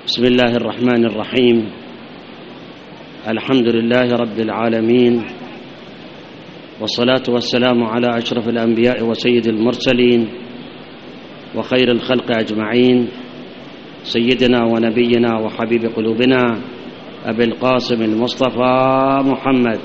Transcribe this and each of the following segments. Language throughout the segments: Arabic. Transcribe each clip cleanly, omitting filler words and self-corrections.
بسم الله الرحمن الرحيم. الحمد لله رب العالمين، والصلاة والسلام على أشرف الأنبياء وسيد المرسلين وخير الخلق أجمعين، سيدنا ونبينا وحبيب قلوبنا أبي القاسم المصطفى محمد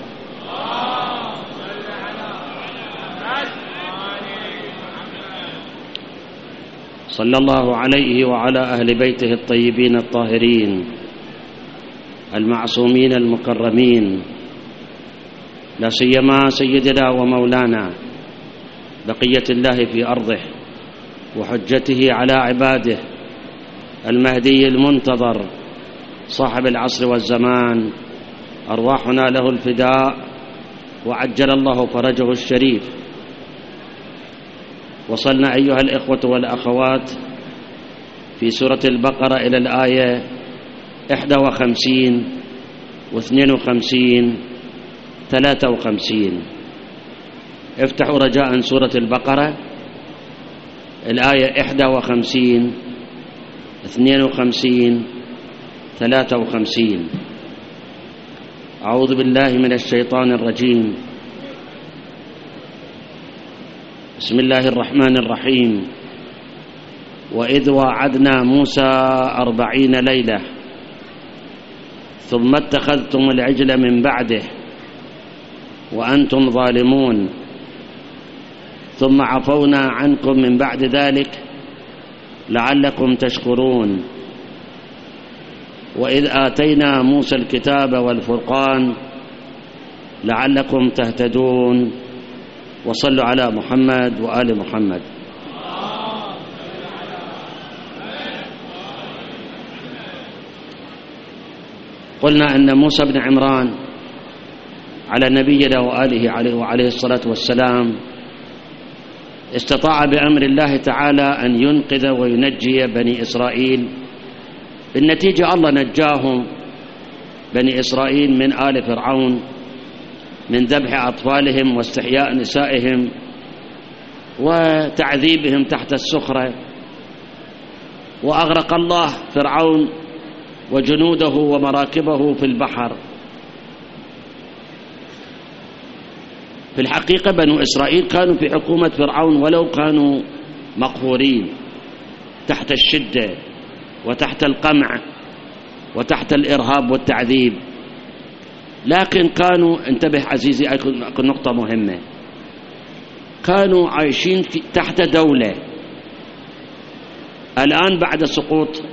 صلى الله عليه وعلى أهل بيته الطيبين الطاهرين المعصومين المكرمين، لا سيما سيدنا ومولانا بقية الله في أرضه وحجته على عباده المهدي المنتظر صاحب العصر والزمان، أرواحنا له الفداء وعجل الله فرجه الشريف. وصلنا أيها الإخوة والأخوات في سورة البقرة إلى الآية 51 و52 53. افتحوا رجاء سورة البقرة الآية 51 52 53. أعوذ بالله من الشيطان الرجيم. بسم الله الرحمن الرحيم. وإذ واعدنا موسى 40 ليلة ثم اتخذتم العجل من بعده وأنتم ظالمون ثم عفونا عنكم من بعد ذلك لعلكم تشكرون. وإذ آتينا موسى الكتاب والفرقان لعلكم تهتدون. وصلوا على محمد وآل محمد. قلنا أن موسى بن عمران على نبينا وآله عليه الصلاة والسلام استطاع بأمر الله تعالى أن ينقذ وينجي بني إسرائيل. بالنتيجة الله نجاهم بني إسرائيل من آل فرعون، من ذبح أطفالهم واستحياء نسائهم وتعذيبهم تحت السخرة. وأغرق الله فرعون وجنوده ومراكبه في البحر. في الحقيقة بنو إسرائيل كانوا في حكومة فرعون ولو كانوا مقهورين تحت الشدة وتحت القمع وتحت الإرهاب والتعذيب، لكن كانوا، انتبه عزيزي أكون نقطة مهمة، كانوا عايشين تحت دولة. الآن بعد سقوط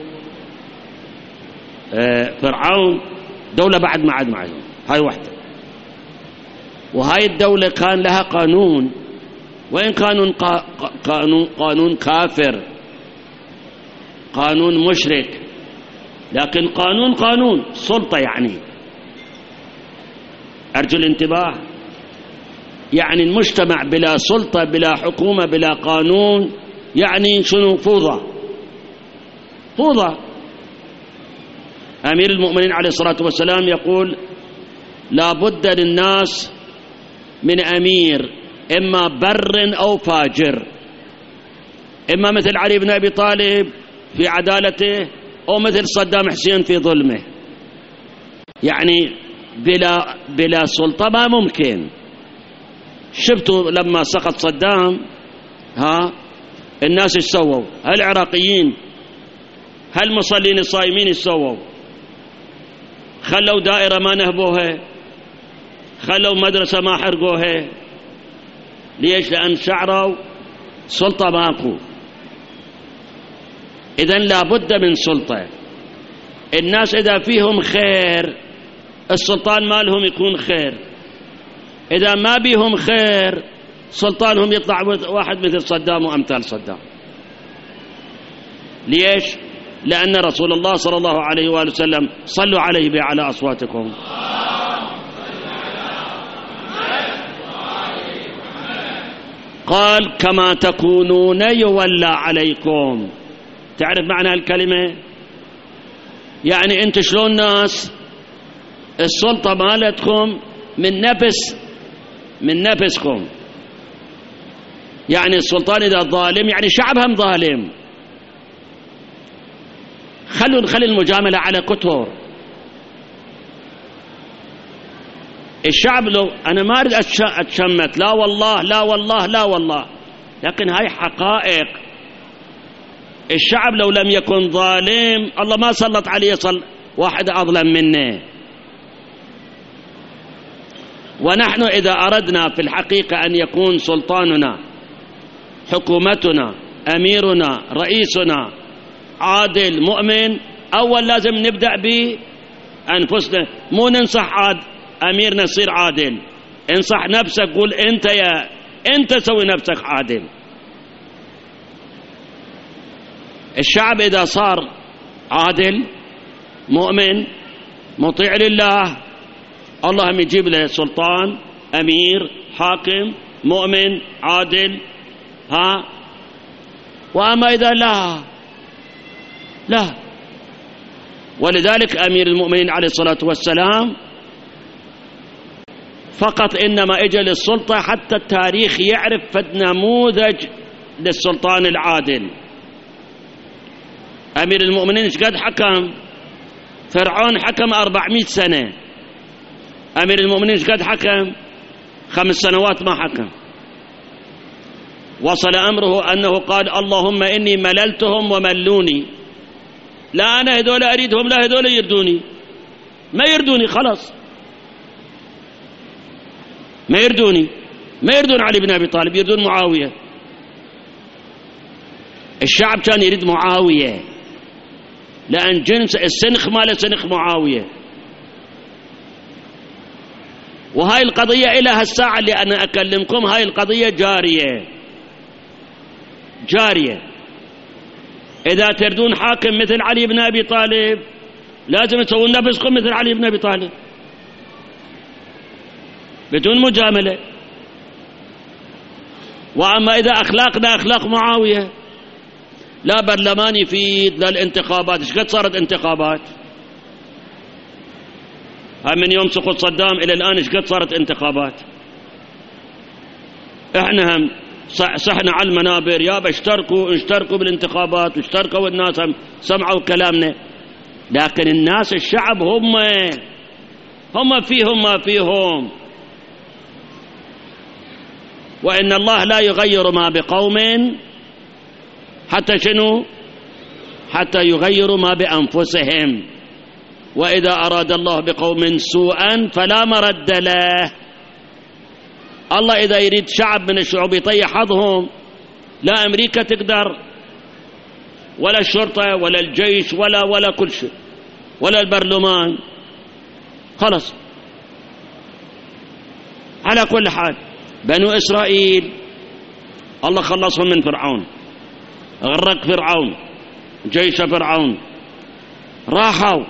فرعون دولة بعد ما عاد معهم، هاي واحدة. وهاي الدولة كان لها قانون، وإن كان قانون كافر، قانون مشرك، لكن قانون سلطة. يعني أرجو الانتباه، يعني المجتمع بلا سلطة بلا حكومة بلا قانون يعني شنو؟ فوضى. أمير المؤمنين عليه الصلاة والسلام يقول لا بد للناس من أمير، إما بر أو فاجر، إما مثل علي بن أبي طالب في عدالته أو مثل صدام حسين في ظلمه. يعني بلا سلطة ما ممكن. شفتوا لما سقط صدام الناس يسووا، هالعراقيين هالمصلين الصايمين يسووا، خلوا دائرة ما نهبوها، خلوا مدرسة ما حرقوها. ليش؟ لأن شعروا سلطة ماكو. إذن لابد من سلطة. الناس إذا فيهم خير السلطان مالهم يكون خير، إذا ما بيهم خير سلطانهم يطلع واحد مثل صدام وأمثال صدام. ليش؟ لأن رسول الله صلى الله عليه وآله وسلم، صلوا عليه بأعلى أصواتكم، قال كما تكونون يولى عليكم. تعرف معنى الكلمة؟ يعني أنت شلون ناس السلطة مالتكم من نفسكم. يعني السلطان إذا ظالم يعني شعبهم ظالم. خلي المجاملة على كتر. الشعب لو أنا ما أريد أتشمت، لا والله لا والله لا والله، لكن هاي حقائق. الشعب لو لم يكن ظالم الله ما سلط عليه واحد أظلم منه. ونحن إذا أردنا في الحقيقة أن يكون سلطاننا، حكومتنا، أميرنا، رئيسنا عادل مؤمن، أول لازم نبدأ بأنفسنا. مو ننصح أميرنا يصير عادل، انصح نفسك، قول أنت سوي نفسك عادل. الشعب إذا صار عادل مؤمن مطيع لله، الله هم يجيب له سلطان، أمير، حاكم، مؤمن، عادل. وأما إذا لا. ولذلك أمير المؤمنين عليه الصلاة والسلام فقط إنما إجى للسلطة حتى التاريخ يعرف فد نموذج للسلطان العادل. أمير المؤمنين ايش قد حكم؟ فرعون حكم 400 سنة. أمير المؤمنين ايش قد حكم؟ 5 سنوات ما حكم. وصل أمره أنه قال اللهم إني مللتهم وملوني، لا أنا هذول أريدهم لا هذول يردوني، ما يردوني خلاص، ما يردون علي بن أبي طالب، يردون معاوية. الشعب كان يريد معاوية لأن جنس السنخ ماله سنخ معاوية. وهاي القضية إلى هالساعة اللي أنا أكلمكم هاي القضية جارية. إذا تردون حاكم مثل علي بن أبي طالب لازم تسوون نفسكم مثل علي بن أبي طالب بدون مجاملة. وأما إذا أخلاقنا أخلاق معاوية، لا برلمان يفيد لا الانتخابات. ايش قد صارت انتخابات؟ من يوم سقوط صدام إلى الآن ايش قد صارت انتخابات؟ احنا هم صحنا على المنابر يابا اشتركوا بالانتخابات، واشتركوا والناس هم سمعوا كلامنا، لكن الناس الشعب هم فيهم ما فيهم. وإن الله لا يغير ما بقوم حتى شنو؟ حتى يغيروا ما بأنفسهم. وإذا أراد الله بقوم سوءا فلا مرد له. الله إذا يريد شعب من الشعوب يطيح حظهم، لا أمريكا تقدر ولا الشرطة ولا الجيش ولا كل شيء ولا البرلمان، خلص. على كل حال بنو إسرائيل الله خلصهم من فرعون، غرق فرعون، جيش فرعون، راحوا،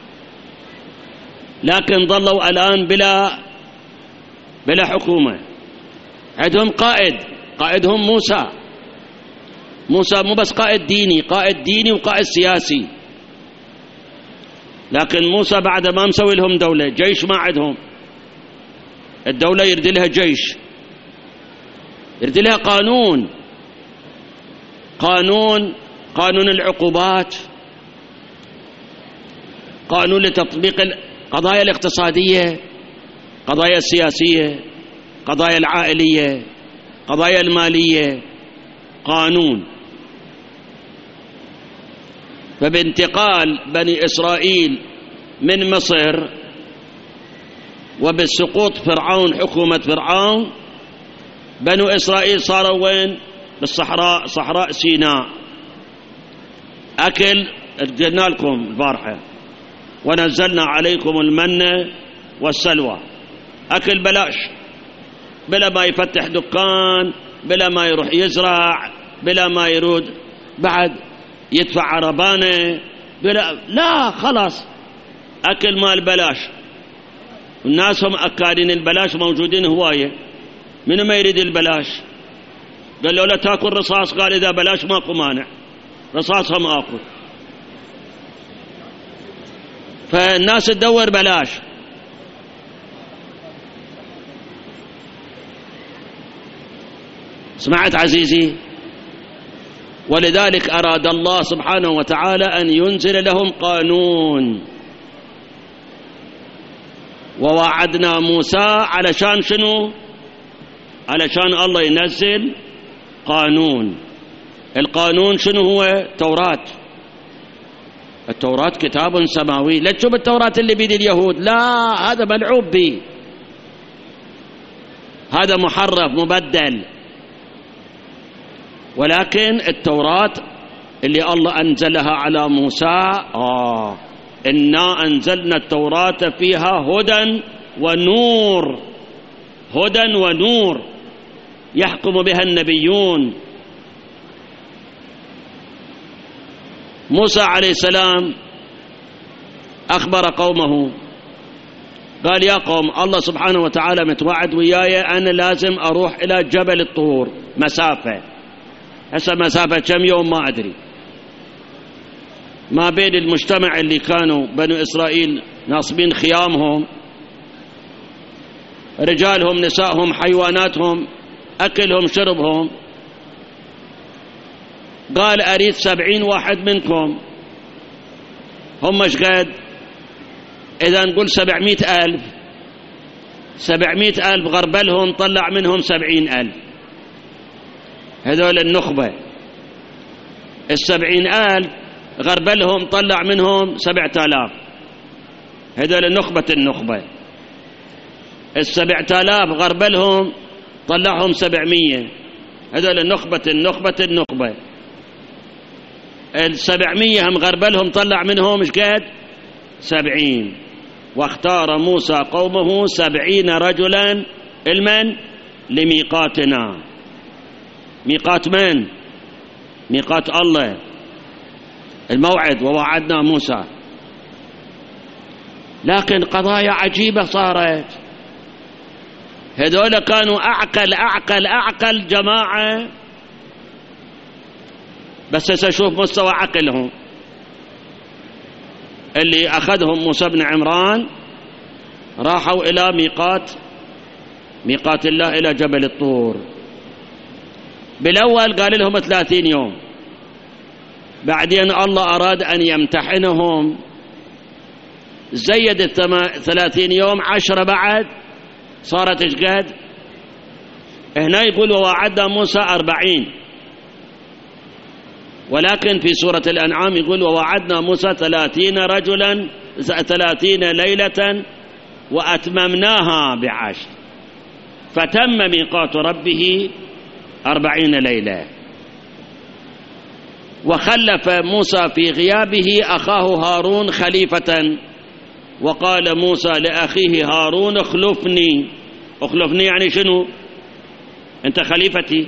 لكن ظلوا الآن بلا حكومة. عندهم قائدهم موسى مو بس قائد ديني وقائد سياسي، لكن موسى بعد ما مسوي لهم دولة، جيش ما عندهم. الدولة يرد لها جيش، يرد لها قانون العقوبات، قانون لتطبيق القضايا الاقتصادية، قضايا السياسية، قضايا العائلية، قضايا المالية، قانون. فبانتقال بني إسرائيل من مصر وبالسقوط فرعون، حكومة فرعون، بنو إسرائيل صاروا وين؟ بالصحراء، صحراء سيناء. أكل قلنا لكم البارحة ونزلنا عليكم المن والسلوى، أكل بلاش، بلا ما يفتح دكان، بلا ما يروح يزرع، بلا ما يرود بعد يدفع عربانه، لا خلاص أكل مال بلاش. الناس هم أكالين البلاش موجودين هواية، منو ما يريد البلاش؟ قال له لا تاكل رصاص، قال إذا بلاش ماكو مانع، رصاص هم آكل. فالناس تدور بلاش. سمعت عزيزي؟ ولذلك أراد الله سبحانه وتعالى أن ينزل لهم قانون. ووعدنا موسى علشان شنو؟ علشان الله ينزل قانون. القانون شنو هو؟ توراة. التوراة كتاب سماوي. لا تشوف التوراة اللي بيد اليهود، لا، هذا ملعوب به، هذا محرف مبدل. ولكن التوراة اللي الله أنزلها على موسى، إنا أنزلنا التوراة فيها هدى ونور، هدى ونور يحكم بها النبيون. موسى عليه السلام أخبر قومه، قال يا قوم، الله سبحانه وتعالى متوعد وياي أنا لازم أروح إلى جبل الطور، مسافة، هسه مسافة كم يوم ما أدري، ما بين المجتمع اللي كانوا بنو إسرائيل ناصبين خيامهم، رجالهم نسائهم حيواناتهم أكلهم شربهم. قال أريد 70 واحد منكم. هم شقد؟ إذا نقول 700,000. 700,000 غربلهم طلع منهم 70,000. هذول النخبة. 70,000 غربلهم طلع منهم 7,000. هذول نخبة النخبة. 7,000 غربلهم طلعهم 700. هذول نخبة النخبة. 700 هم غربلهم طلع منهم ايش قد؟ 70. واختار موسى قومه 70 رجلا المن لميقاتنا. ميقات من؟ ميقات الله، الموعد. ووعدنا موسى. لكن قضايا عجيبة صارت. هذول كانوا أعقل جماعة، بس سأشوف مستوى عقلهم. اللي أخذهم موسى بن عمران راحوا إلى ميقات الله، إلى جبل الطور. بالأول قال لهم 30 يوم، بعدين الله أراد أن يمتحنهم، زيد 30 يوم 10 بعد، صارت ايش قد؟ هنا يقول ووعدنا موسى 40، ولكن في سورة الأنعام يقول ووعدنا موسى 30 رجلا 30 ليلة وأتممناها ب10، فتم ميقات ربه 40 ليلة. وخلف موسى في غيابه أخاه هارون خليفة، وقال موسى لأخيه هارون اخلفني يعني شنو؟ أنت خليفتي.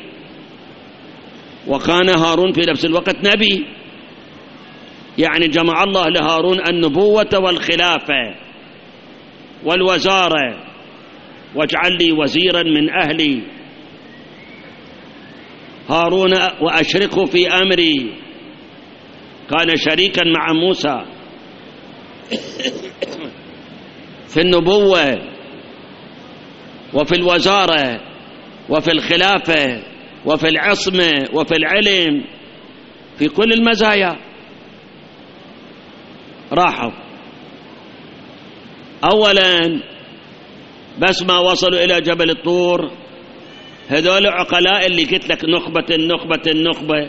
وكان هارون في نفس الوقت نبي، يعني جمع الله لهارون النبوة والخلافة والوزارة. واجعل لي وزيرا من أهلي هارون وأشركه في أمري. كان شريكا مع موسى في النبوة وفي الوزارة وفي الخلافة وفي العصمة وفي العلم، في كل المزايا. راحوا أولا بس ما وصلوا إلى جبل الطور، هذول عقلاء اللي قلت لك نخبة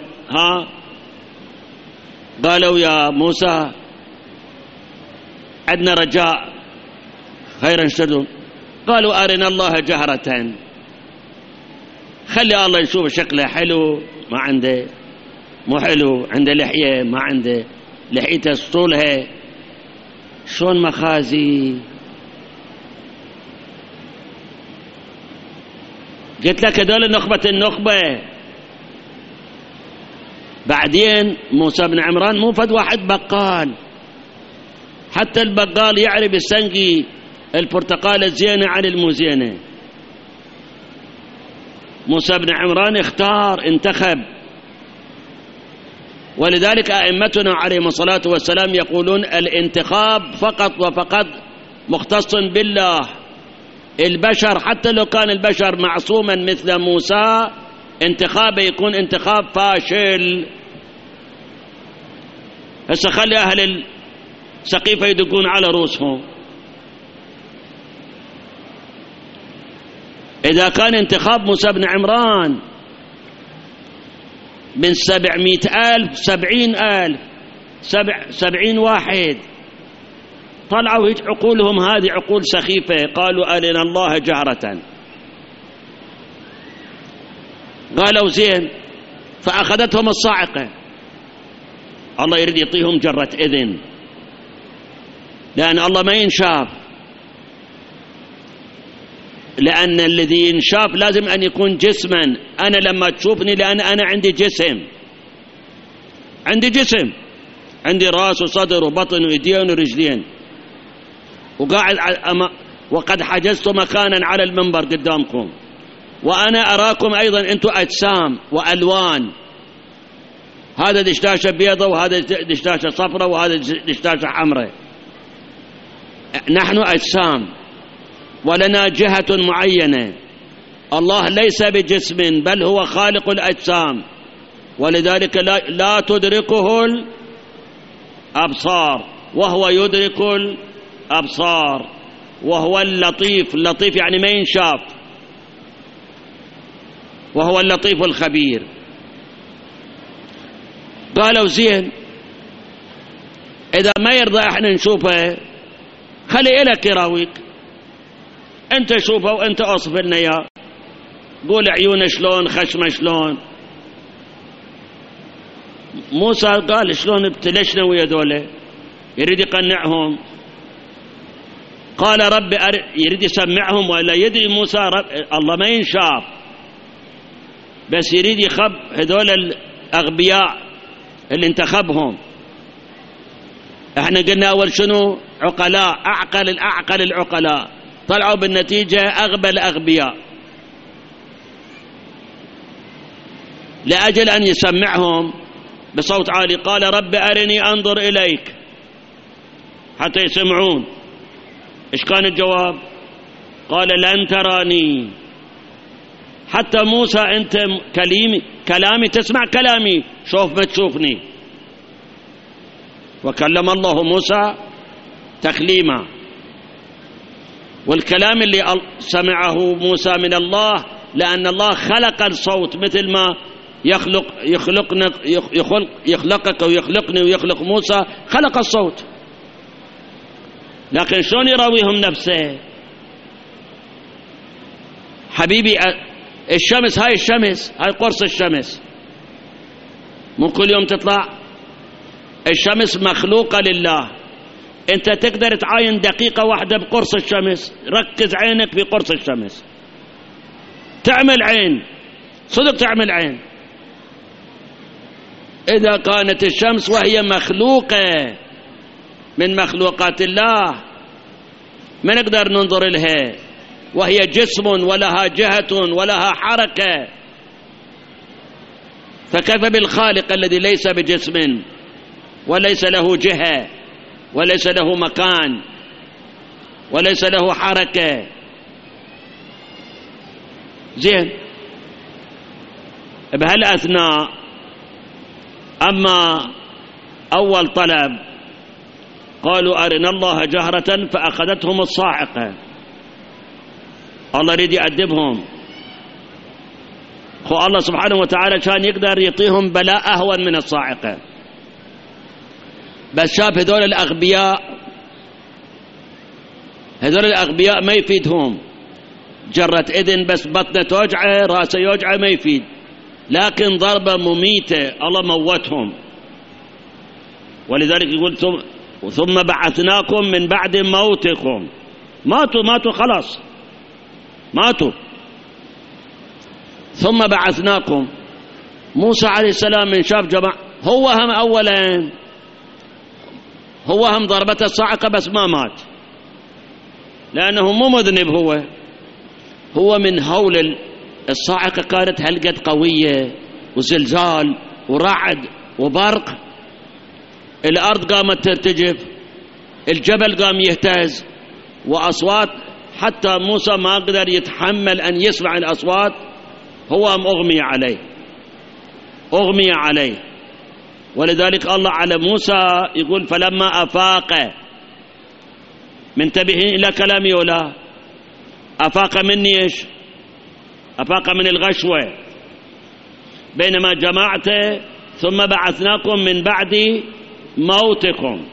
قالوا يا موسى عندنا رجاء، خيرا اشتدوا. قالوا أرنا الله جهرة، خلي الله يشوف شكله حلو، ما عنده، مو حلو، عنده لحية، ما عنده لحيته سطولها شلون مخازي. قلت لك هذول النخبة. بعدين موسى بن عمران مو فد واحد بقال، حتى البقال يعرف يستنقي البرتقالة الزينة عن المزينة. موسى بن عمران اختار، انتخب. ولذلك أئمتنا عليهم الصلاة والسلام يقولون الانتخاب فقط وفقط مختص بالله. البشر حتى لو كان البشر معصوما مثل موسى، انتخابه يكون انتخاب فاشل، هسه خلي أهل السقيفة يدقون على رؤوسهم. إذا كان انتخاب موسى بن عمران من 700,000 70,000 70 واحد طلعوا هيك عقولهم هذه عقول سخيفة، قالوا أرنا الله جهرة. قالوا زين، فأخذتهم الصاعقة. الله يريد يعطيهم جرة إذن، لأن الله ما ينشاف، لأن الذي ينشاف لازم أن يكون جسما. أنا لما تشوفني لأن أنا عندي جسم، عندي راس وصدر وبطن ويدين ورجلين، وقاعد وقد حجزت مكانا على المنبر قدامكم، وأنا أراكم أيضا أنتم أجسام وألوان، هذا دشداشة بيضة وهذا دشداشة صفرة وهذا دشداشة حمراء. نحن أجسام ولنا جهة معينة. الله ليس بجسم بل هو خالق الأجسام، ولذلك لا تدركه الأبصار وهو يدرك الأبصار، وهو اللطيف. اللطيف يعني ما ينشاف، وهو اللطيف الخبير. قالوا زين، إذا ما يرضى احنا نشوفه خلي إلك يراويك، انت شوفه وانت اصف لنا اياه، قول عيونه شلون، خشمه شلون. موسى قال شلون ابتلشنا ويا دولة، يريد يقنعهم. قال رب يريد يسمعهم، ولا يدري موسى الله ما ينشاف، بس يريد يخب هذول الأغبياء اللي انتخبهم. احنا قلنا أول شنو؟ عقلاء، أعقل العقلاء، طلعوا بالنتيجة أغبى الأغبياء. لأجل أن يسمعهم بصوت عالي قال رب أرني أنظر إليك، حتى يسمعون. إيش كان الجواب؟ قال لن تراني. حتى موسى أنت كلامي تسمع كلامي، شوف ما تشوفني. وكلم الله موسى تكليما، والكلام اللي سمعه موسى من الله، لأن الله خلق الصوت مثل ما يخلقك ويخلقني ويخلق موسى، خلق الصوت. لكن شلون يراويهم نفسه؟ حبيبي الشمس، هاي قرص الشمس مو كل يوم تطلع. الشمس مخلوقة لله، انت تقدر تعاين دقيقة واحدة بقرص الشمس. ركز عينك في قرص الشمس، تعمل عين صدق، تعمل عين. إذا كانت الشمس وهي مخلوقة من مخلوقات الله ما نقدر ننظر لها، وهي جسم ولها جهة ولها حركة، فكيف بالخالق الذي ليس بجسم وليس له جهة وليس له مكان وليس له حركة؟ زين، بهالأثناء أما أول طلب قالوا أرنا الله جهرة، فأخذتهم الصاعقة. الله يريد يأدبهم. الله سبحانه وتعالى كان يقدر يعطيهم بلاء أهون من الصاعقة، بس شاف هذول الأغبياء ما يفيدهم جرة إذن، بس بطنه توجعه راسه يوجعه ما يفيد. لكن ضربة مميتة الله موتهم. ولذلك يقول ثم بعثناكم من بعد موتكم. ماتوا خلاص، ماتوا. ثم بعثناكم. موسى عليه السلام من شاف جماعة، هو هم أولا هو هم ضربته الصاعقة بس ما مات، لأنه مو مذنب. هو من هول الصاعقة كانت هلقة قوية وزلزال ورعد وبرق، الأرض قامت ترتجف، الجبل قام يهتز، وأصوات حتى موسى ما قدر يتحمل أن يسمع الأصوات. هو أغمي عليه. ولذلك الله على موسى يقول فلما أفاق، منتبهين إلى كلامي ولا؟ أفاق مني إيش؟ أفاق من الغشوة بينما جمعت ثم بعثناكم من بعد موتكم.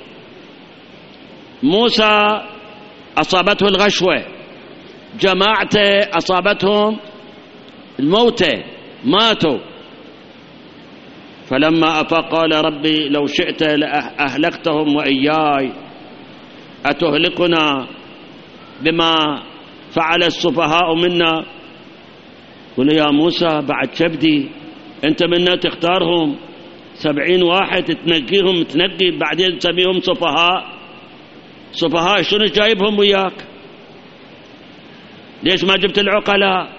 موسى أصابته الغشوة، جماعة أصابتهم الموتى ماتوا. فلما أفاق قال ربي لو شئت لأهلكتهم وإياي، أتهلكنا بما فعل السفهاء منا؟ قل يا موسى بعد شبدي، أنت منا تختارهم 70 واحد تنقيهم تنقي بعدين تسميهم سفهاء؟ سفهاء شنو جايبهم وياك؟ ليش ما جبت العقلاء؟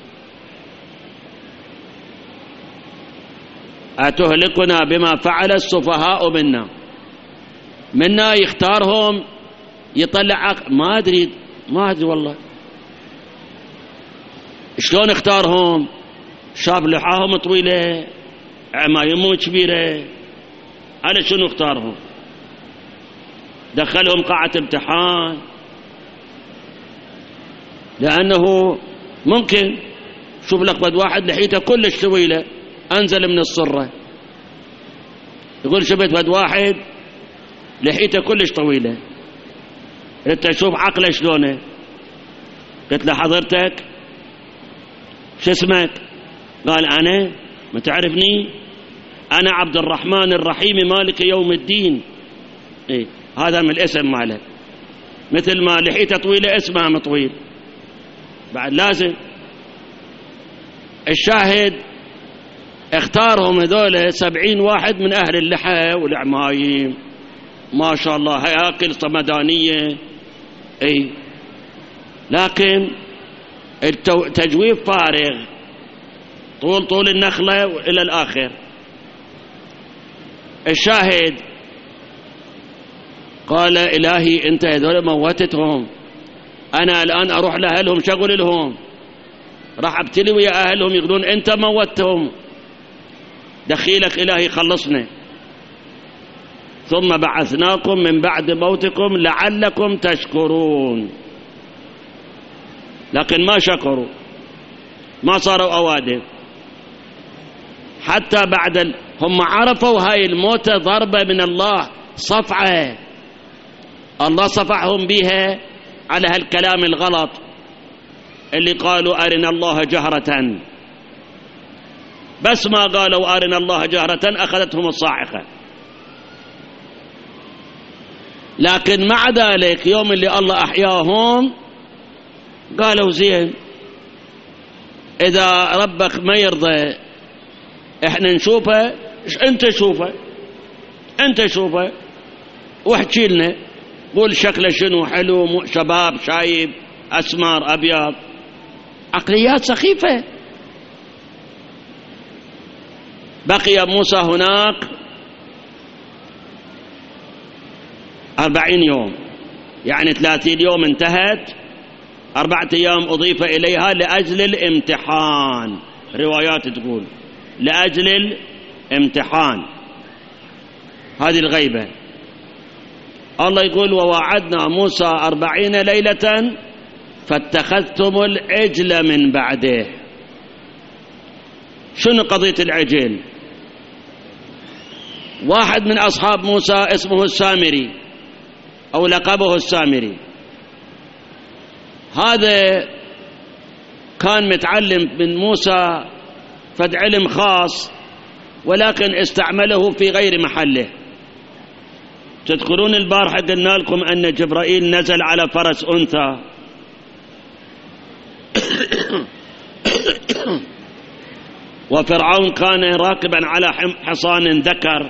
أتهلكنا بما فعل السفهاء منا يختارهم يطلع ما أدري والله شلون اختارهم. شاب لحاهم طويلة، عمايمهم كبيرة، على شنو اختارهم؟ دخلهم قاعة امتحان، لأنه ممكن شوف لك بد واحد لحيته كلش طويلة أنزل من الصرة، يقول شفت بد واحد لحيته كلش طويلة، انت شوف عقله شلونه. قلت له حضرتك شو اسمك؟ قال أنا، ما تعرفني؟ أنا عبد الرحمن الرحيم مالك يوم الدين. إيه هذا من الاسم مالك، مثل ما لحيته طويلة اسمه طويل بعد لازم. الشاهد اختارهم هذول 70 واحد من أهل اللحى والعمايم ما شاء الله، هياكل صمدانية. اي لكن التجويف فارغ طول النخلة إلى الآخر. الشاهد قال إلهي أنت هذول موتتهم، أنا الآن أروح لأهلهم شغل لهم، راح أبتلي ويا أهلهم يقولون أنت موتتهم، دخيلك إلهي خلصنا. ثم بعثناكم من بعد موتكم لعلكم تشكرون. لكن ما شكروا، ما صاروا أوادم حتى بعد هم عرفوا هاي الموتة ضربة من الله، صفعة الله صفعهم بها على هالكلام الغلط اللي قالوا أرنا الله جهرة. بس ما قالوا أرنا الله جهرة أخذتهم الصاعقة. لكن مع ذلك يوم اللي الله أحياهم قالوا زين إذا ربك ما يرضى إحنا نشوفه، أنت شوفه واحكي لنا، قول شكله شنو حلو، شباب شايب أسمر أبيض، عقليات سخيفة. بقي موسى هناك 40 يوم، يعني 30 يوم انتهت، 4 أيام أضيف إليها لأجل الامتحان. روايات تقول لأجل الامتحان، هذه الغيبة. الله يقول ووعدنا موسى 40 ليلة فاتخذتم العجل من بعده. شنو قضية العجل؟ واحد من أصحاب موسى اسمه السامري أو لقبه السامري، هذا كان متعلم من موسى فد علم خاص ولكن استعمله في غير محله. تذكرون البارحة قلنا لكم أن جبرائيل نزل على فرس أنثى وفرعون كان راكبا على حصان ذكر،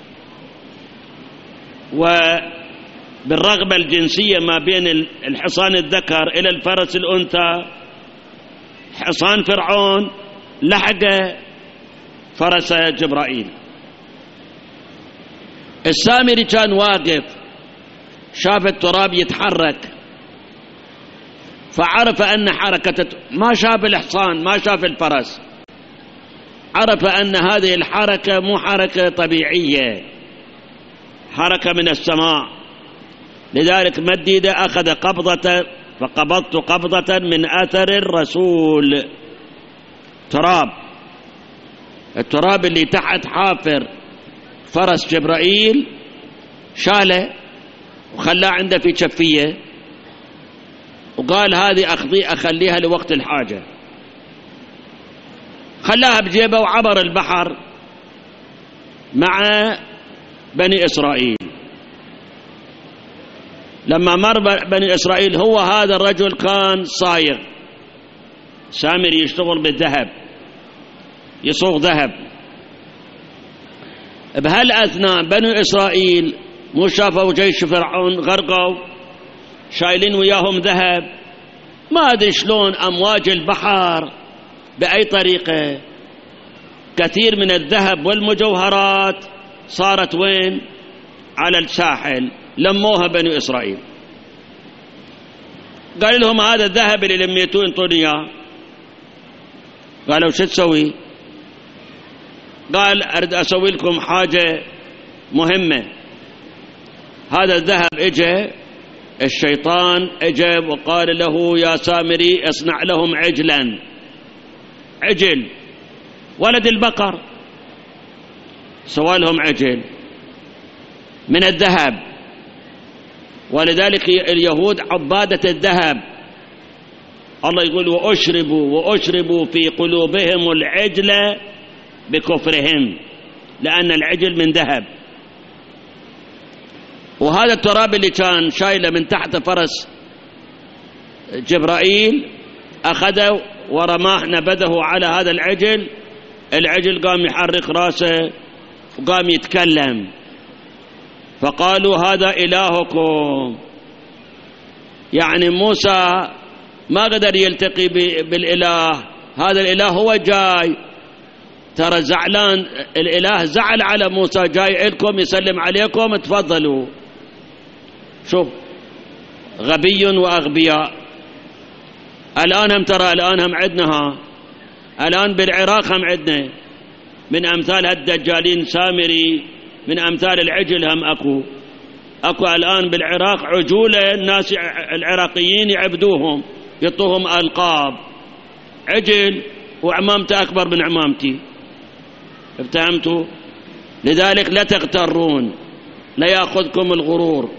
وبالرغبة الجنسية ما بين الحصان الذكر إلى الفرس الأنثى، حصان فرعون لحق فرس جبرائيل. السامري كان واقف شاف التراب يتحرك فعرف أن حركته، ما شاف الحصان ما شاف الفرس، عرف أن هذه الحركة مو حركة طبيعية، حركة من السماء. لذلك مد يده أخذ قبضة، فقبضت قبضة من أثر الرسول، تراب، التراب اللي تحت حافر فرس جبرائيل شاله وخلاه عنده في شفية، وقال هذه أخليها لوقت الحاجة، خلاها بجيبه وعبر البحر مع بني إسرائيل. لما مر بني إسرائيل، هو هذا الرجل كان صايغ سامري، يشتغل بالذهب، يصوغ ذهب. بهالأثناء بني إسرائيل مو شافوا جيش فرعون غرقوا، شايلين وياهم ذهب، ما أدري شلون أمواج البحر بأي طريقة كثير من الذهب والمجوهرات صارت وين؟ على الساحل، لموها بني إسرائيل. قال لهم هذا الذهب اللي لميتوه انطوني اياه. قالوا شو تسوي؟ قال أريد أسوي لكم حاجة مهمة. هذا الذهب اجى الشيطان اجى وقال له يا سامري اصنع لهم عجلا، عجل ولد البقر، سوى لهم عجل من الذهب. ولذلك اليهود عبادة الذهب. الله يقول وأشربوا في قلوبهم العجل بكفرهم، لأن العجل من ذهب. وهذا التراب اللي كان شايله من تحت فرس جبرائيل أخذه ورماه، نبذه على هذا العجل. العجل قام يحرك راسه وقام يتكلم، فقالوا هذا إلهكم. يعني موسى ما قدر يلتقي بالإله، هذا الإله هو جاي، ترى زعلان، الإله زعل على موسى، جاي لكم يسلم عليكم، تفضلوا. شوف غبي وأغبياء. الآن هم ترى الآن هم عندنا، الآن بالعراق هم عندنا من أمثال هالدجالين سامري، من أمثال العجل هم أكو الآن بالعراق عجولة، الناس العراقيين يعبدوهم، يعطوهم ألقاب عجل وعمامته أكبر من عمامتي. افتهمتوا؟ لذلك لا تغترون، لا يأخذكم الغرور.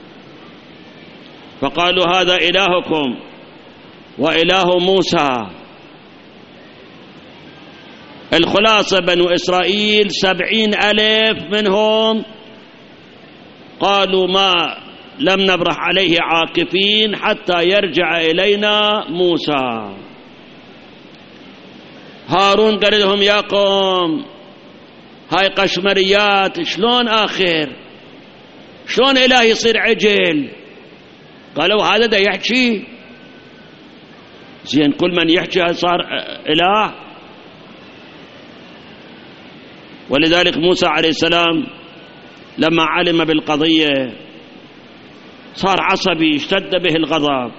فقالوا هذا إلهكم وإله موسى. الخلاصة بنو إسرائيل 70,000 منهم قالوا ما لم نبرح عليه عاكفين حتى يرجع إلينا موسى. هارون قال لهم يا قوم هاي قشمريات، شلون آخر، شلون إله يصير عجل؟ قالوا هذا دا يحكي زين، كل من يحكي صار إله. ولذلك موسى عليه السلام لما علم بالقضية صار عصبي، اشتد به الغضب.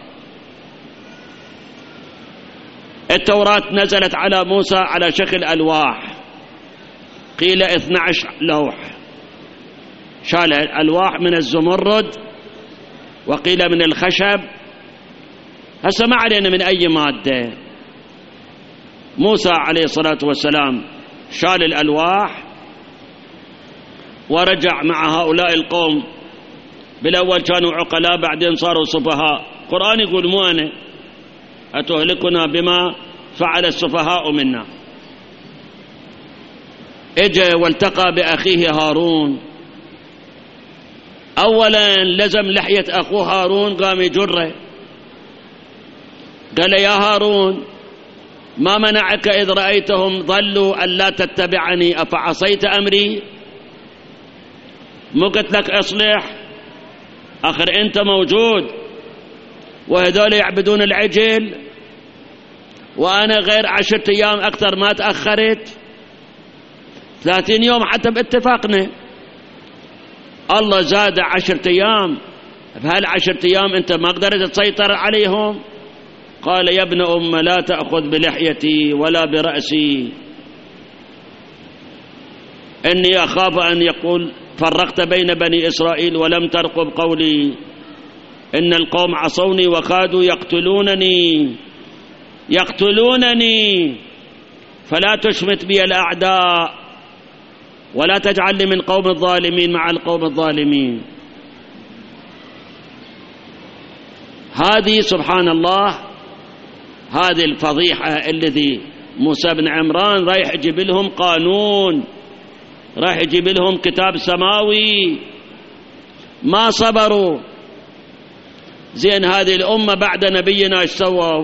التوراة نزلت على موسى على شكل ألواح، قيل 12 لوح، شال ألواح من الزمرد وقيل من الخشب، هسه ما علينا من أي مادة. موسى عليه الصلاة والسلام شال الألواح ورجع مع هؤلاء القوم. بالأول كانوا عقلاء، بعدين صاروا سفهاء. القرآن يقول مو أنا، أتهلكنا بما فعل السفهاء منا. اجى والتقى بأخيه هارون، أولا لزم لحية أخوه هارون، قام يجره، قال يا هارون ما منعك إذ رأيتهم ضلوا ألا تتبعني أفعصيت أمري؟ مو قلت لك اصلح؟ آخر أنت موجود وهذول يعبدون العجل وأنا غير 10 أيام أكثر ما تأخرت، 30 يوم حتى باتفاقنا. الله زاد 10 أيام، بهال10 أيام أنت ما قدرت تسيطر عليهم؟ قال يا ابن أم لا تأخذ بلحيتي ولا برأسي، إني أخاف أن يقول فرقت بين بني إسرائيل ولم ترقب قولي، إن القوم عصوني وكادوا يقتلونني، فلا تشمت بي الأعداء ولا تجعلني من قوم الظالمين مع القوم الظالمين. هذه سبحان الله هذه الفضيحة الذي موسى بن عمران رايح يجيب لهم قانون، رايح يجيب لهم كتاب سماوي، ما صبروا. زين هذه الأمة بعد نبينا ايش سووا؟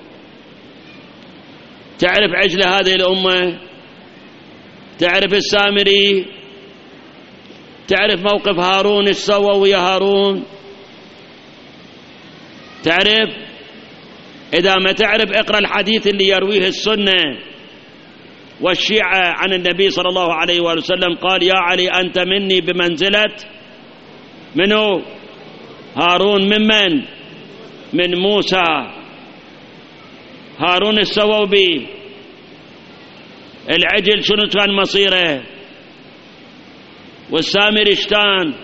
تعرف عجل هذه الأمة؟ تعرف السامري؟ تعرف موقف هارون ايش سووا ويا هارون؟ تعرف؟ إذا ما تعرف اقرأ الحديث اللي يرويه السنة والشيعة عن النبي صلى الله عليه وآله وسلم، قال يا علي أنت مني بمنزلة منو؟ هارون. من؟ من موسى. هارون السووا به العجل شنو كان مصيره؟ والسامري اشتان؟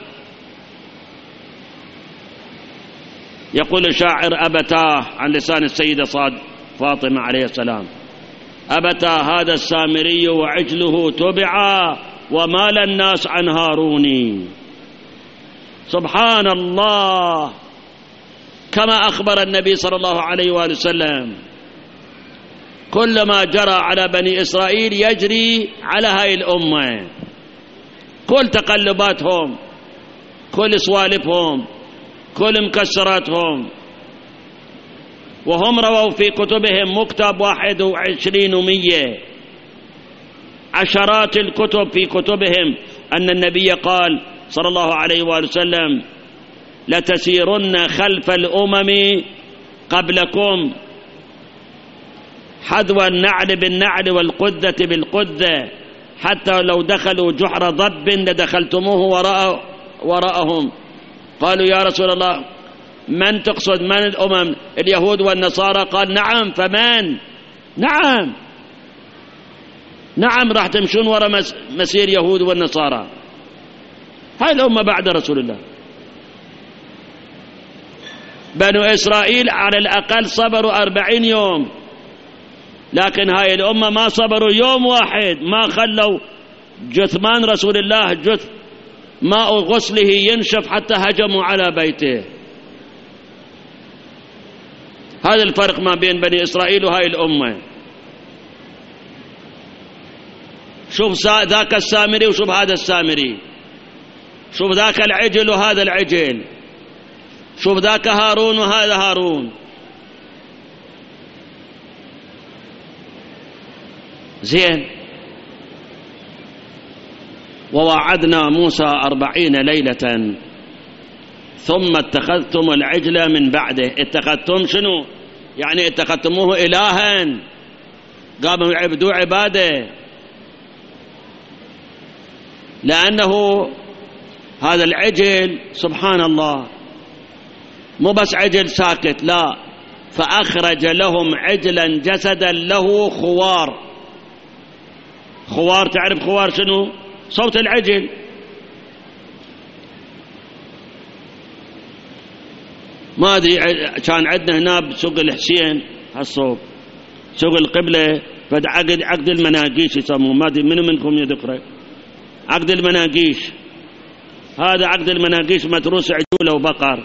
يقول الشاعر أبتاه عن لسان السيدة فاطمة عليه السلام: أبتا هذا السامري وعجله تبعا ومال الناس عن هاروني. سبحان الله، كما أخبر النبي صلى الله عليه وآله وسلم كل ما جرى على بني إسرائيل يجري على هاي الأمة، كل تقلباتهم، كل سوالفهم، كل مكسراتهم. وهم رووا في كتبهم مكتب 21 و100 عشرات الكتب في كتبهم أن النبي قال صلى الله عليه وآله وسلم: لتسيرن خلف الأمم قبلكم حذو النعل بالنعل والقدة بالقدة، حتى لو دخلوا جحر ضب لدخلتموه وراءهم. قالوا يا رسول الله من تقصد؟ من الأمم؟ اليهود والنصارى؟ قال نعم. فمن؟ نعم راح تمشون وراء مسير يهود والنصارى. هاي الأمة بعد رسول الله. بنو إسرائيل على الأقل صبروا 40 يوم، لكن هاي الأمة ما صبروا يوم واحد، ما خلوا جثمان رسول الله ماء غسله ينشف حتى هجموا على بيته. هذا الفرق ما بين بني إسرائيل وهاي الأمة. شوف ذاك السامري وشوف هذا السامري، شوف ذاك العجل وهذا العجل، شوف ذاك هارون وهذا هارون. زين. ووعدنا موسى 40 ليلة ثم اتخذتم العجل من بعده. اتخذتم شنو؟ يعني اتخذتموه إلها، قاموا يعبدوا عباده، لأنه هذا العجل سبحان الله مو بس عجل ساكت، لا، فأخرج لهم عجلا جسدا له خوار. خوار، تعرف خوار شنو؟ صوت العجل. ما أدري، كان عندنا هنا بسوق الحسين هالصوب سوق القبلة فد عقد المناقيش يسموه، ما أدري منو منكم يذكره عقد المناقيش. هذا عقد المناقيش متروس عجولة وبقر،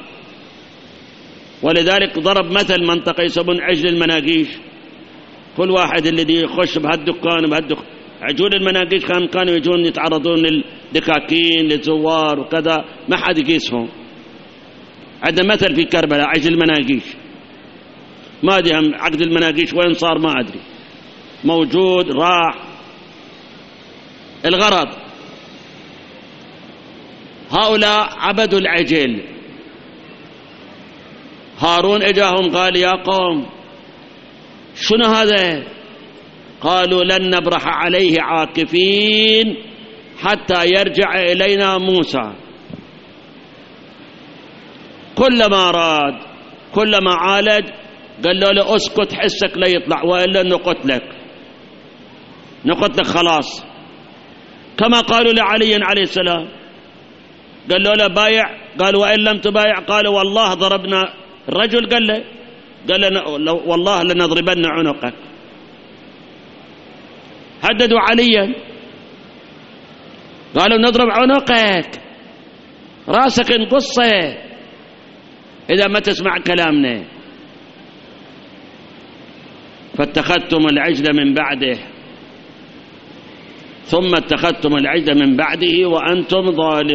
ولذلك ضرب مثل منطقة يسمون عجل المناقيش. كل واحد الذي يخش بهالدكان عجول المناقيش كانوا يجون يتعرضون للدكاكين للزوار وكذا، ما حد يقيسهم. عندنا مثل في كربلاء عجل المناقيش، ما أدري هم عقد المناقيش وين صار، ما أدري، موجود راح. الغرض هؤلاء عبدوا العجل. هارون اجاهم قال يا قوم شنو هذا؟ قالوا لن نبرح عليه عاكفين حتى يرجع إلينا موسى. كلما راد كلما عالج قال له اسكت حسك لا يطلع، وإلا نقتلك خلاص. كما قالوا لعلي عليه السلام، قال له لا بايع، قال وإن لم تبايع، قال والله ضربنا. الرجل قال له والله لنضربن عنقك. هددوا عليا، قالوا نضرب عنقك، راسك انقصه إذا ما تسمع كلامنا. فاتخذتم العجل من بعده، ثم اتخذتم العجل من بعده وأنتم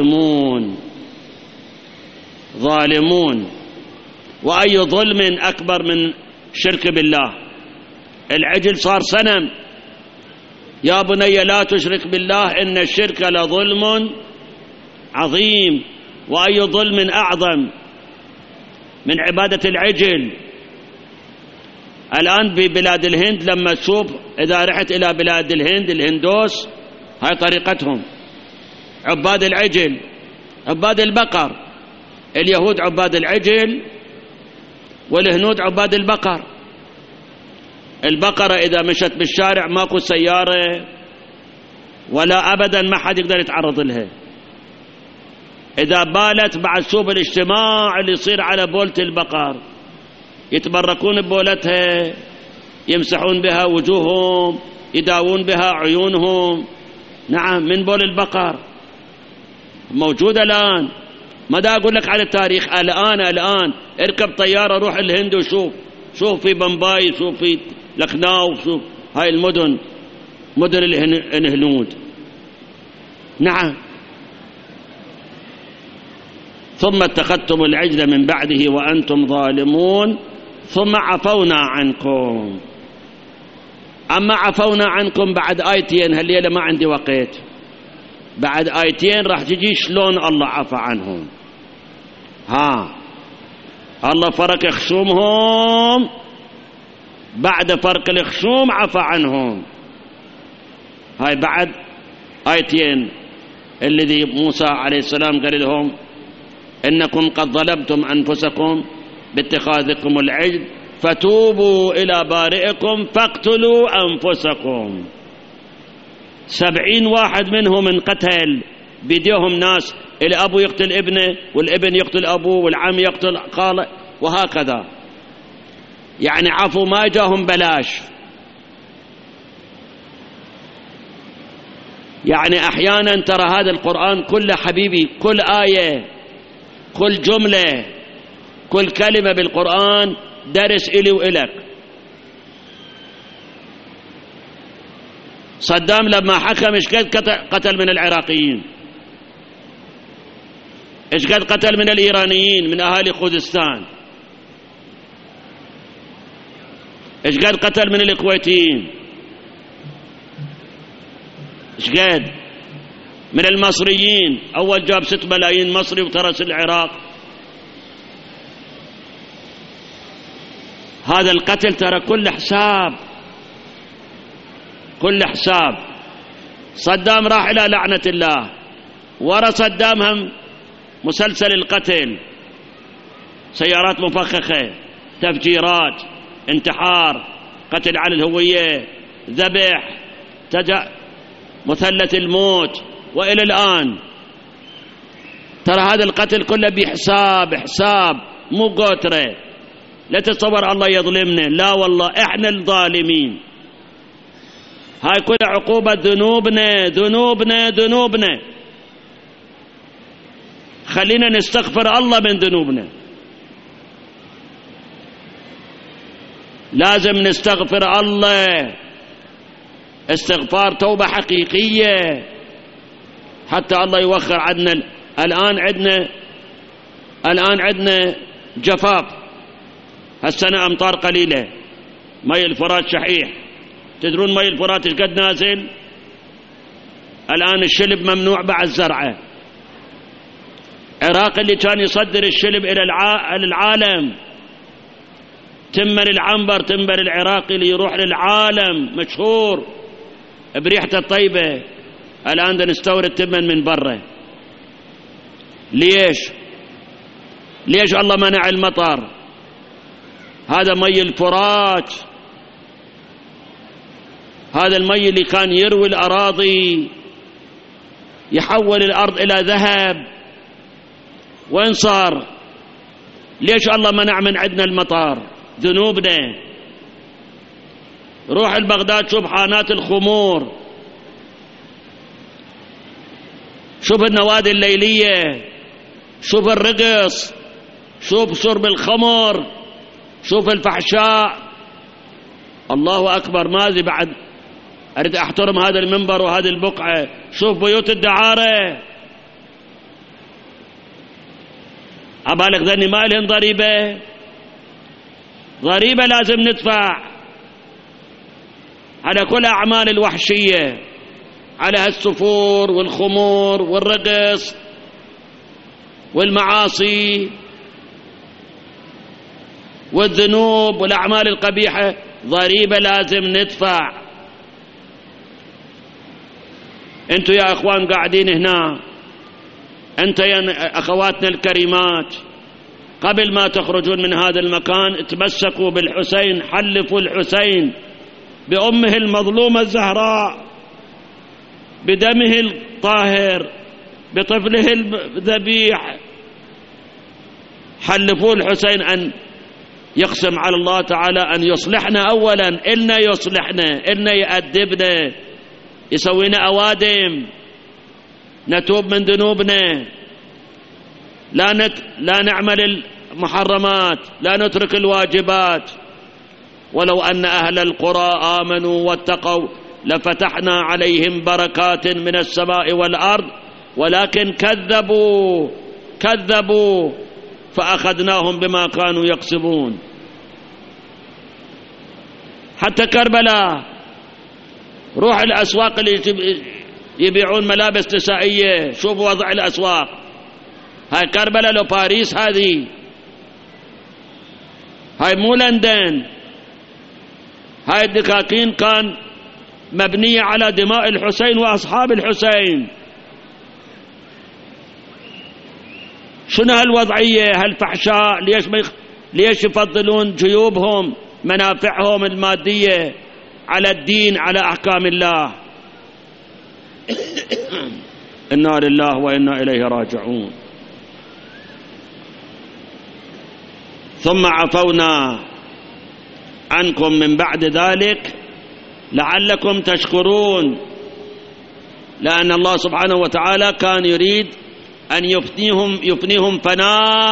ظالمون. وأي ظلم أكبر من شرك بالله؟ العجل صار صنم. يا بني لا تشرك بالله إن الشرك لظلم عظيم. وأي ظلم أعظم من عبادة العجل؟ الآن ببلاد الهند لما تشوف، إذا رحت إلى بلاد الهند، الهندوس هاي طريقتهم، عباد العجل، عباد البقر. اليهود عباد العجل والهنود عباد البقر. البقرة إذا مشت بالشارع ماكو سيارة ولا أبدا ما حد يقدر يتعرض لها. إذا بالت بعد سوب الاجتماع اللي يصير على بولة البقر، يتبركون ببولتها، يمسحون بها وجوههم، يداوون بها عيونهم. نعم، من بول البقر موجودة الآن. ما دا أقول لك على التاريخ، الآن اركب طيارة روح الهند وشوف، شوف في بمباي، شوف في لخناو، شوف هاي المدن، مدن الهنود. نعم. ثم اتخذتم العجل من بعده وأنتم ظالمون ثم عفونا عنكم. أما عفونا عنكم بعد آيتين، هالليلة ما عندي وقت، بعد آيتين راح تجي شلون الله عفى عنهم. الله فرق خشومهم، بعد فرق الخشوم عفى عنهم. هاي بعد آيتين الذي موسى عليه السلام قال لهم إنكم قد ظلمتم أنفسكم باتخاذكم العجل فتوبوا إلى بارئكم فاقتلوا أنفسكم. 70 واحد منهم انقتل بيديهم ناس، الأبو يقتل ابنه والابن يقتل أبوه والعم يقتل خاله وهكذا. يعني عفوا ما جاهم بلاش. يعني أحيانا ترى هذا القرآن كله حبيبي، كل آية، كل جملة، كل كلمة بالقرآن درس إلي وإلك. صدام لما حكم إيش قد قتل من العراقيين، إيش قد قتل من الإيرانيين من أهالي خوزستان، إيش قد قتل من الكويتيين، إيش قد من المصريين. أول جاب 6 ملايين مصري وترس العراق. هذا القتل ترى كل حساب، كل حساب. صدام راح إلى لعنة الله، ورا صدام هم مسلسل القتل، سيارات مفخخة، تفجيرات، انتحار، قتل على الهوية، ذبح، مثلث الموت، وإلى الآن ترى هذا القتل كله بحساب، حساب مو قوترة. لا تتصور الله يظلمنا، لا والله احنا الظالمين. هاي كل عقوبة ذنوبنا. خلينا نستغفر الله من ذنوبنا، لازم نستغفر الله استغفار توبة حقيقية حتى الله يوخر عنا. الآن عندنا جفاف، هالسنة أمطار قليلة، مي الفرات شحيح. تدرون مي الفرات ايش قد نازل؟ الآن الشلب ممنوع بعد زرعه. العراق اللي كان يصدر الشلب إلى العالم، تمر العنبر، تمر العراقي اللي يروح للعالم مشهور بريحته الطيبة، الآن دا نستورد تمن من برا. ليش الله منع المطر؟ هذا مي الفرات، هذا المي اللي كان يروي الأراضي يحول الأرض إلى ذهب. وين صار؟ ليش الله منع من عندنا المطار؟ ذنوبنا. روح البغداد شوف حانات الخمور، شوف النوادي الليلية، شوف الرقص، شوف شرب الخمر، شوف الفحشاء. الله أكبر. ماذا بعد؟ أريد أحترم هذا المنبر وهذه البقعة. شوف بيوت الدعارة، أبالغ ذني ما لهم ضريبة؟ ضريبة لازم ندفع على كل أعمال الوحشية، على السفور والخمور والرقص والمعاصي والذنوب والأعمال القبيحة، ضريبة لازم ندفع. انتوا يا اخوان قاعدين هنا، انت يا اخواتنا الكريمات، قبل ما تخرجون من هذا المكان تمسكوا بالحسين، حلفوا الحسين بأمه المظلومة الزهراء، بدمه الطاهر، بطفله الذبيح. حلفوا الحسين أن يقسم على الله تعالى أن يصلحنا أولا، إلنا يصلحنا، إلنا يأدبنا، يسوينا أوادم، نتوب من ذنوبنا، لا نعمل المحرمات، لا نترك الواجبات. ولو أن أهل القرى آمنوا واتقوا لفتحنا عليهم بركات من السماء والأرض ولكن كذبوا فأخذناهم بما كانوا يكسبون. حتى كربلاء، روح الأسواق اللي يبيعون ملابس نسائية، شوفوا وضع الأسواق. هاي كربلاء لو باريس، هاي مو لندن. هاي الدكاكين كان مبنية على دماء الحسين وأصحاب الحسين. شنو هالوضعية، هالفحشاء؟ ليش يفضلون جيوبهم، منافعهم المادية على الدين، على أحكام الله؟ إنا لله وإنا إليه راجعون. ثم عفونا عنكم من بعد ذلك لعلكم تشكرون، لأن الله سبحانه وتعالى كان يريد أن يفنيهم فناء.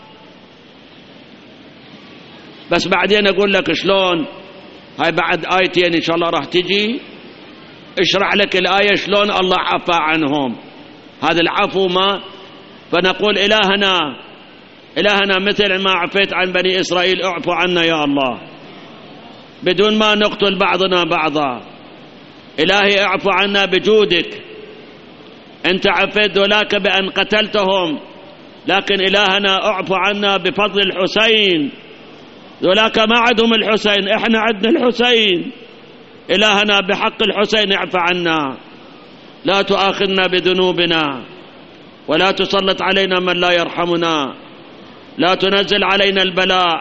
بس بعدين أقول لك شلون. هاي بعد آيتين إن شاء الله راح تجي اشرح لك الآية شلون الله عفى عنهم. هذا العفو ما فنقول إلهنا مثل ما عفيت عن بني إسرائيل اعفو عنا يا الله، بدون ما نقتل بعضنا بعضا. إلهي اعفو عنا بجودك، أنت عفيت ذولاك بأن قتلتهم، لكن إلهنا اعفو عنا بفضل الحسين. ذولاك ما عندهم الحسين، احنا عندنا الحسين. إلهنا بحق الحسين اعفو عنا، لا تؤاخذنا بذنوبنا، ولا تسلط علينا من لا يرحمنا، لا تنزل علينا البلاء.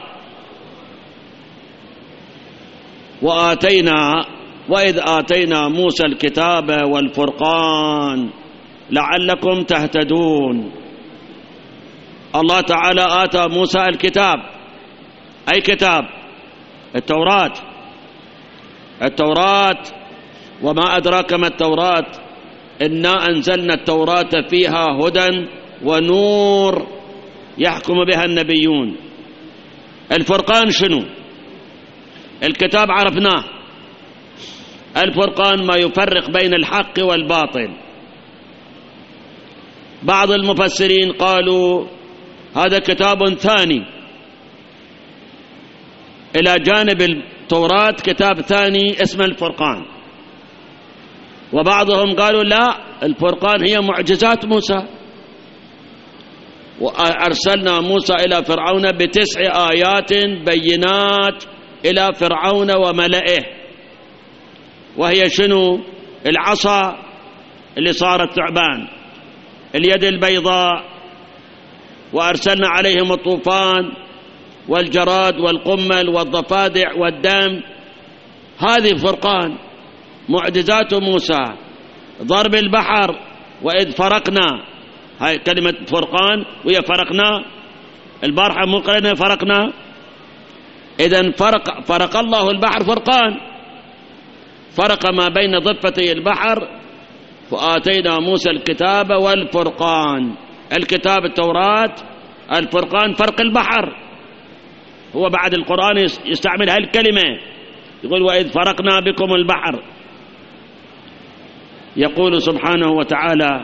وإذ آتينا موسى الكتاب والفرقان لعلكم تهتدون. الله تعالى آتى موسى الكتاب. أي كتاب؟ التوراة. وما أدراك ما التوراة؟ إنا أنزلنا التوراة فيها هدى ونور يحكم بها النبيون. الفرقان شنو؟ الكتاب عرفناه، الفرقان ما يفرق بين الحق والباطل. بعض المفسرين قالوا هذا كتاب ثاني، إلى جانب التوراة كتاب ثاني اسمه الفرقان. وبعضهم قالوا لا، الفرقان هي معجزات موسى، وأرسلنا موسى إلى فرعون ب9 آيات بينات إلى فرعون وملئه. وهي شنو؟ العصا اللي صارت ثعبان، اليد البيضاء، وأرسلنا عليهم الطوفان والجراد والقمل والضفادع والدم. هذه فرقان معجزات موسى. ضرب البحر وإذ فرقنا، هاي كلمة فرقان وهي فرقنا، البارحة مو قلنا فرقنا. إذن فرق الله البحر فرقان، فرق ما بين ضفتي البحر. وآتينا موسى الكتاب والفرقان، الكتاب التوراة، الفرقان فرق البحر. هو بعد القرآن يستعمل هالكلمة، يقول وإذ فرقنا بكم البحر. يقول سبحانه وتعالى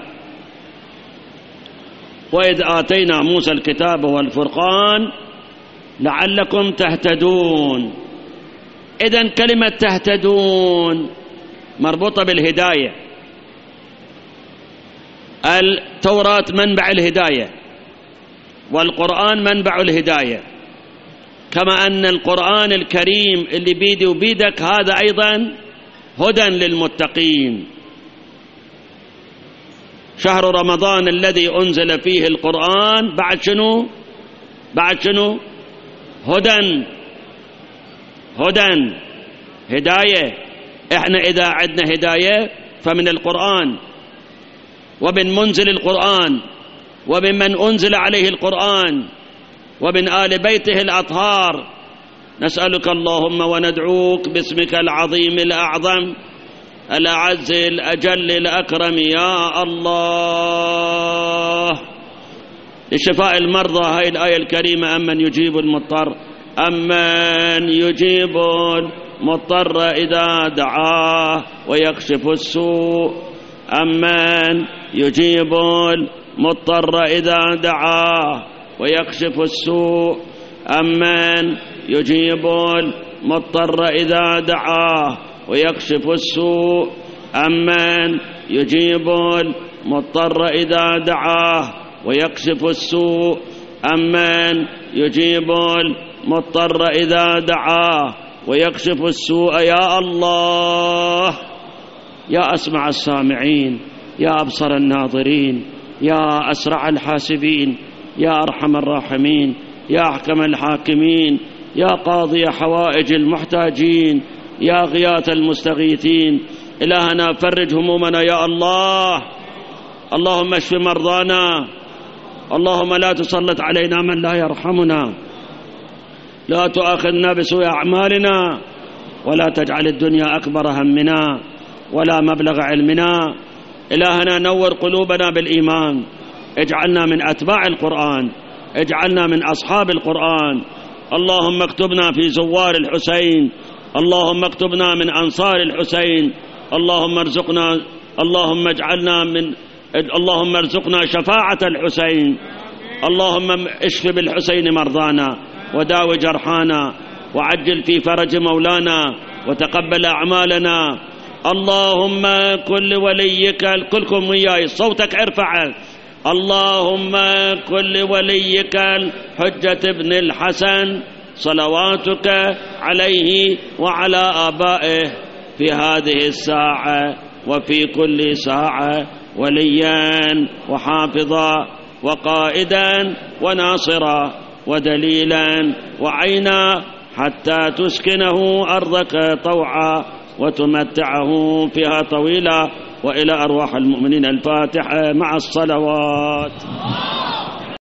وإذ آتينا موسى الكتاب والفرقان لعلكم تهتدون. إذن كلمة تهتدون مربوطة بالهداية. التوراة منبع الهداية، والقرآن منبع الهداية، كما أن القرآن الكريم اللي بيدي وبيدك هذا أيضا هدى للمتقين. شهر رمضان الذي أنزل فيه القرآن بعد شنو؟ بعد شنو؟ هدى، هدى، هداية. احنا إذا عندنا هداية فمن القرآن ومن منزل القرآن وممن أنزل عليه القرآن ومن آل بيته الأطهار. نسألك اللهم وندعوك باسمك العظيم الأعظم الأعز الأجل الأكرم يا الله لشفاء المرضى. هاي الآية الكريمة أمن يجيب المضطر، أمن يجيب المضطر إذا دعاه ويكشف السوء، أمن يجيب المضطر إذا دعاه ويكشف السوء، أمن يجيب المضطر إذا دعاه ويكشف السوء، أمن يجيب المضطر إذا دعاه ويكشف السوء، أمن يجيب المضطر إذا دعاه ويكشف السوء. يا الله يا أسمع السامعين، يا أبصر الناظرين، يا أسرع الحاسبين، يا أرحم الراحمين، يا أحكم الحاكمين، يا قاضي حوائج المحتاجين، يا غياث المستغيثين. إلهنا فرج همومنا يا الله. اللهم اشف مرضانا، اللهم لا تسلط علينا من لا يرحمنا، لا تؤاخذنا بسوء أعمالنا، ولا تجعل الدنيا أكبر همنا ولا مبلغ علمنا. إلهنا نور قلوبنا بالإيمان، اجعلنا من أتباع القرآن، اجعلنا من أصحاب القرآن. اللهم اكتبنا في زوار الحسين، اللهم اكتبنا من أنصار الحسين. اللهم ارزقنا، اللهم اجعلنا من، اللهم ارزقنا شفاعة الحسين. اللهم اشف بالحسين مرضانا وداوي جرحانا وعجل في فرج مولانا وتقبل أعمالنا. اللهم كل وليك، كلكم وياي صوتك ارفعه، اللهم كل وليك الحجة ابن الحسن صلواتك عليه وعلى آبائه في هذه الساعة وفي كل ساعة وليا وحافظا وقائدا وناصرا ودليلا وعينا، حتى تسكنه أرضك طوعا وتمتعه فيها طويلا. وإلى أرواح المؤمنين الفاتحة مع الصلوات.